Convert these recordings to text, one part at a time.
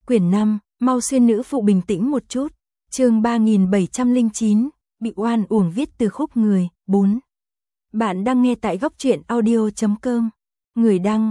Quyển 5, mau xuyên nữ phụ bình tĩnh một chút. Chương 3709, bị oan uổng viết từ khúc người, 4. Bạn đang nghe tại góc truyện audio.com. Người đăng,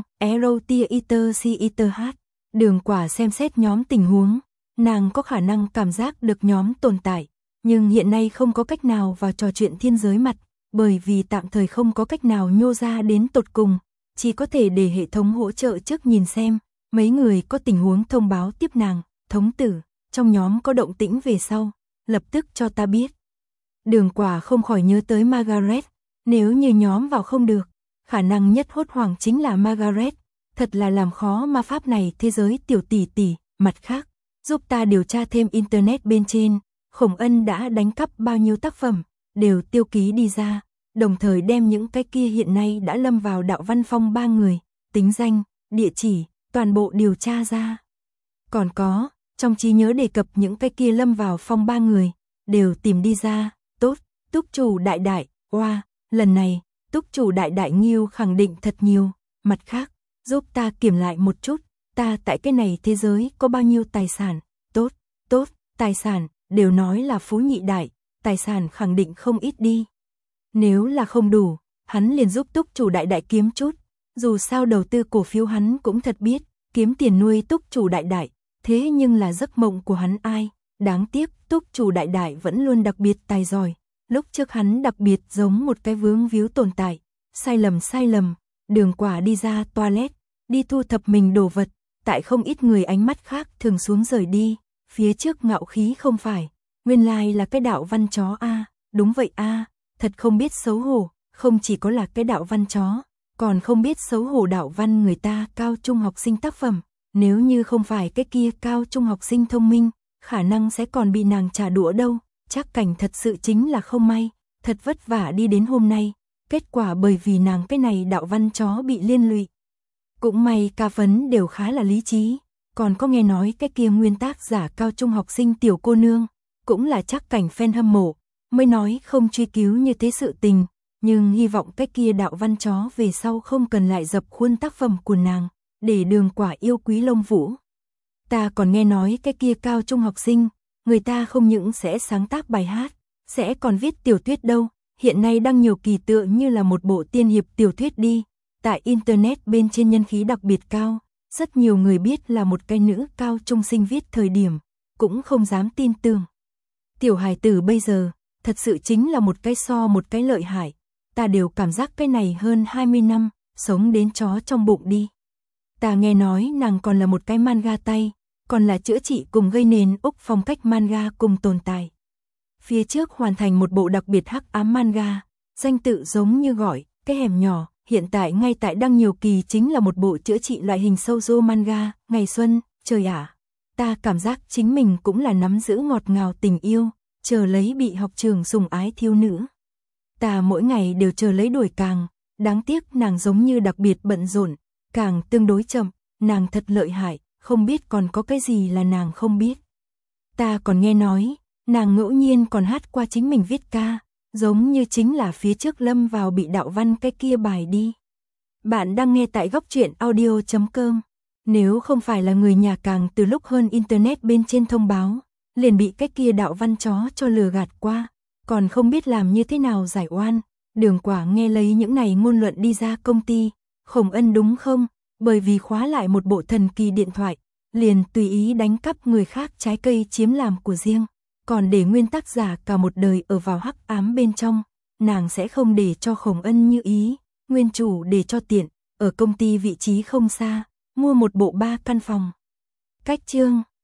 Erotia Đường Quả xem xét nhóm tình huống, nàng có khả năng cảm giác được nhóm tồn tại, nhưng hiện nay không có cách nào vào trò chuyện thiên giới mặt, bởi vì tạm thời không có cách nào nhô ra đến tột cùng, chỉ có thể để hệ thống hỗ trợ trước nhìn xem, mấy người có tình huống thông báo tiếp nàng, thống tử, trong nhóm có động tĩnh về sau, lập tức cho ta biết. Đường Quả không khỏi nhớ tới Margaret, nếu như nhóm vào không được, khả năng nhất hốt hoảng chính là Margaret, thật là làm khó ma pháp này thế giới tiểu tỷ tỷ. Mặt khác, giúp ta điều tra thêm internet bên trên, Khổng Ân đã đánh cắp bao nhiêu tác phẩm, đều tiêu ký đi ra, đồng thời đem những cái kia hiện nay đã lâm vào đạo văn phong 3 người, tính danh, địa chỉ, toàn bộ điều tra ra. Còn có, trong trí nhớ đề cập những cái kia lâm vào phong 3 người, đều tìm đi ra, tốt, túc chủ đại đại, oa, lần này, túc chủ đại đại nghiêu khẳng định thật nhiều, mặt khác, giúp ta kiểm lại một chút, ta tại cái này thế giới có bao nhiêu tài sản, tốt, tài sản, đều nói là phú nhị đại, tài sản khẳng định không ít đi. Nếu là không đủ, hắn liền giúp túc chủ đại đại kiếm chút, dù sao đầu tư cổ phiếu hắn cũng thật biết, kiếm tiền nuôi túc chủ đại đại, thế nhưng là giấc mộng của hắn ai, đáng tiếc túc chủ đại đại vẫn luôn đặc biệt tài giỏi, lúc trước hắn đặc biệt giống một cái vướng víu tồn tại, sai lầm, Đường Quả đi ra toilet, đi thu thập mình đồ vật, tại không ít người ánh mắt khác thường xuống rời đi, phía trước ngạo khí không phải, nguyên lai là cái đạo văn chó a, đúng vậy a, thật không biết xấu hổ, không chỉ có là cái đạo văn chó, còn không biết xấu hổ đạo văn người ta cao trung học sinh tác phẩm, nếu như không phải cái kia cao trung học sinh thông minh, khả năng sẽ còn bị nàng trả đũa đâu, Trác Cảnh thật sự chính là không may, thật vất vả đi đến hôm nay, kết quả bởi vì nàng cái này đạo văn chó bị liên lụy. Cũng may ca phấn đều khá là lý trí, còn có nghe nói cái kia nguyên tác giả cao trung học sinh tiểu cô nương, cũng là Trác Cảnh fan hâm mộ, mới nói không truy cứu như thế sự tình, nhưng hy vọng cái kia đạo văn chó về sau không cần lại dập khuôn tác phẩm của nàng, để Đường Quả yêu quý Lông Vũ. Ta còn nghe nói cái kia cao trung học sinh, người ta không những sẽ sáng tác bài hát, sẽ còn viết tiểu thuyết đâu, hiện nay đăng nhiều kỳ tựa như là một bộ tiên hiệp tiểu thuyết đi, tại internet bên trên nhân khí đặc biệt cao, rất nhiều người biết là một cái nữ cao trung sinh viết thời điểm, cũng không dám tin tưởng. Tiểu hài tử bây giờ, thật sự chính là một cái so một cái lợi hại, ta đều cảm giác cái này hơn 20 năm, sống đến chó trong bụng đi. Ta nghe nói nàng còn là một cái manga tay, còn là chữa trị cùng gây nền Úc phong cách manga cùng tồn tại. Phía trước hoàn thành một bộ đặc biệt hắc ám manga, danh tự giống như gọi, cái hẻm nhỏ, hiện tại ngay tại đăng nhiều kỳ chính là một bộ chữa trị loại hình shoujo manga, ngày xuân, trời ạ. Ta cảm giác chính mình cũng là nắm giữ ngọt ngào tình yêu, chờ lấy bị học trường sủng ái thiếu nữ. Ta mỗi ngày đều chờ lấy đuổi càng, đáng tiếc nàng giống như đặc biệt bận rộn, càng tương đối chậm, nàng thật lợi hại, không biết còn có cái gì là nàng không biết. Ta còn nghe nói, nàng ngẫu nhiên còn hát qua chính mình viết ca, giống như chính là phía trước lâm vào bị đạo văn cái kia bài đi. Bạn đang nghe tại góc truyện audio.com. Nếu không phải là người nhà càng từ lúc hơn internet bên trên thông báo, liền bị cái kia đạo văn chó cho lừa gạt qua, còn không biết làm như thế nào giải oan. Đường Quả nghe lấy những này ngôn luận đi ra công ty, Khổng Ân đúng không? Bởi vì khóa lại một bộ thần kỳ điện thoại, liền tùy ý đánh cắp người khác trái cây chiếm làm của riêng, còn để nguyên tác giả cả một đời ở vào hắc ám bên trong, nàng sẽ không để cho Khổng Ân như ý, nguyên chủ để cho tiện, ở công ty vị trí không xa, mua một bộ 3 căn phòng. Cách chương